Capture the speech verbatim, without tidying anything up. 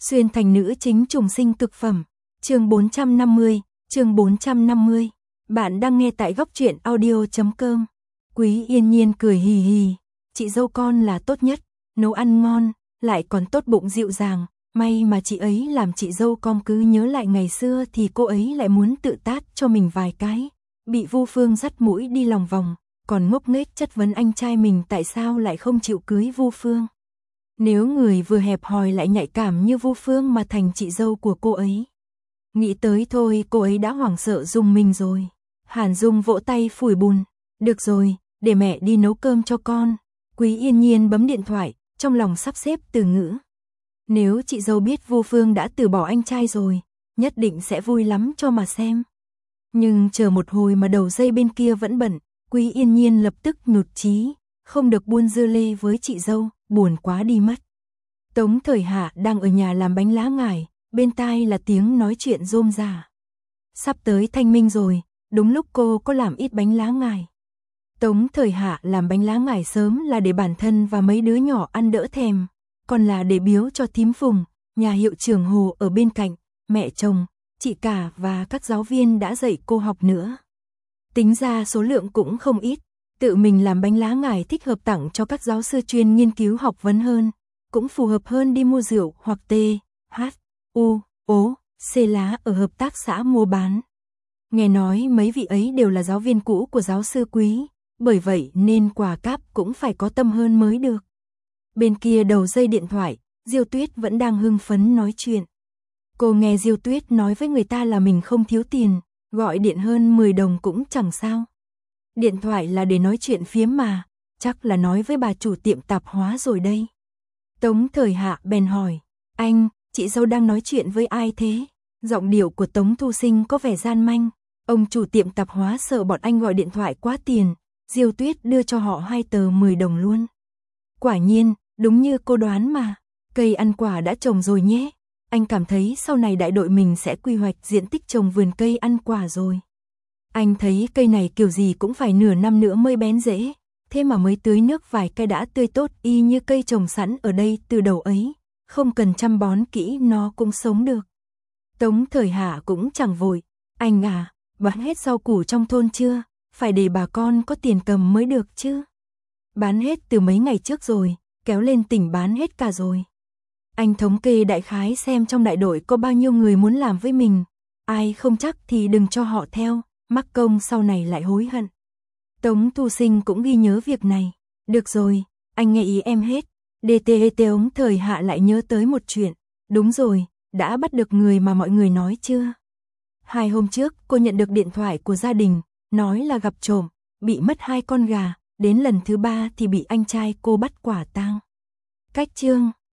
Xuyên thành nữ chính trùng sinh cực phẩm. Chương bốn trăm năm mươi, chương bốn trăm năm mươi. Bạn đang nghe tại góc truyện audio chấm com. Quý Yên Nhiên cười hì hì, chị dâu con là tốt nhất, nấu ăn ngon, lại còn tốt bụng dịu dàng, may mà chị ấy làm chị dâu con cứ nhớ lại ngày xưa thì cô ấy lại muốn tự tát cho mình vài cái. Bị Vu Phương dắt mũi đi lòng vòng, còn ngốc nghếch chất vấn anh trai mình tại sao lại không chịu cưới Vu Phương. Nếu người vừa hẹp hòi lại nhạy cảm như Vu Phương mà thành chị dâu của cô ấy. Nghĩ tới thôi cô ấy đã hoảng sợ rùng mình rồi. Hàn Dung vỗ tay phủi bùn. Được rồi, để mẹ đi nấu cơm cho con. Quý Yên Nhiên bấm điện thoại, trong lòng sắp xếp từ ngữ. Nếu chị dâu biết Vu Phương đã từ bỏ anh trai rồi, nhất định sẽ vui lắm cho mà xem. Nhưng chờ một hồi mà đầu dây bên kia vẫn bận, Quý Yên Nhiên lập tức nhụt chí, không được buôn dưa lê với chị dâu, buồn quá đi mất. Tống Thời Hạ đang ở nhà làm bánh lá ngải, bên tai là tiếng nói chuyện rôm rả. Sắp tới Thanh Minh rồi, đúng lúc cô có làm ít bánh lá ngải. Tống Thời Hạ làm bánh lá ngải sớm là để bản thân và mấy đứa nhỏ ăn đỡ thèm, còn là để biếu cho thím Phùng, nhà hiệu trưởng Hồ ở bên cạnh, mẹ chồng, chị cả và các giáo viên đã dạy cô học nữa. Tính ra số lượng cũng không ít, tự mình làm bánh lá ngải thích hợp tặng cho các giáo sư chuyên nghiên cứu học vấn hơn, cũng phù hợp hơn đi mua rượu hoặc tê, hát, u, ố, xê lá ở hợp tác xã mua bán. Nghe nói mấy vị ấy đều là giáo viên cũ của giáo sư Quý, bởi vậy nên quà cáp cũng phải có tâm hơn mới được. Bên kia đầu dây điện thoại, Diêu Tuyết vẫn đang hưng phấn nói chuyện. Cô nghe Diêu Tuyết nói với người ta là mình không thiếu tiền, gọi điện hơn mười đồng cũng chẳng sao. Điện thoại là để nói chuyện phiếm mà, chắc là nói với bà chủ tiệm tạp hóa rồi đây. Tống Thời Hạ bèn hỏi, anh, chị dâu đang nói chuyện với ai thế? Giọng điệu của Tống Thu Sinh có vẻ gian manh, ông chủ tiệm tạp hóa sợ bọn anh gọi điện thoại quá tiền, Diêu Tuyết đưa cho họ hai tờ mười đồng luôn. Quả nhiên, đúng như cô đoán mà, cây ăn quả đã trồng rồi nhé. Anh cảm thấy sau này đại đội mình sẽ quy hoạch diện tích trồng vườn cây ăn quả rồi. Anh thấy cây này kiểu gì cũng phải nửa năm nữa mới bén rễ, thế mà mới tưới nước vài cây đã tươi tốt y như cây trồng sẵn ở đây từ đầu ấy, không cần chăm bón kỹ nó cũng sống được. Tống Thời Hạ cũng chẳng vội, anh à, bán hết rau củ trong thôn chưa? Phải để bà con có tiền cầm mới được chứ. Bán hết từ mấy ngày trước rồi, kéo lên tỉnh bán hết cả rồi. Anh thống kê đại khái xem trong đại đội có bao nhiêu người muốn làm với mình, ai không chắc thì đừng cho họ theo, mắc công sau này lại hối hận. Tống Thu Sinh cũng ghi nhớ việc này. Được rồi, anh nghe ý em hết. đê tê Tống Thời Hạ lại nhớ tới một chuyện. Đúng rồi, đã bắt được người mà mọi người nói chưa? Hai hôm trước cô nhận được điện thoại của gia đình, nói là gặp trộm, bị mất hai con gà, đến lần thứ ba thì bị anh trai cô bắt quả tang. Cách chương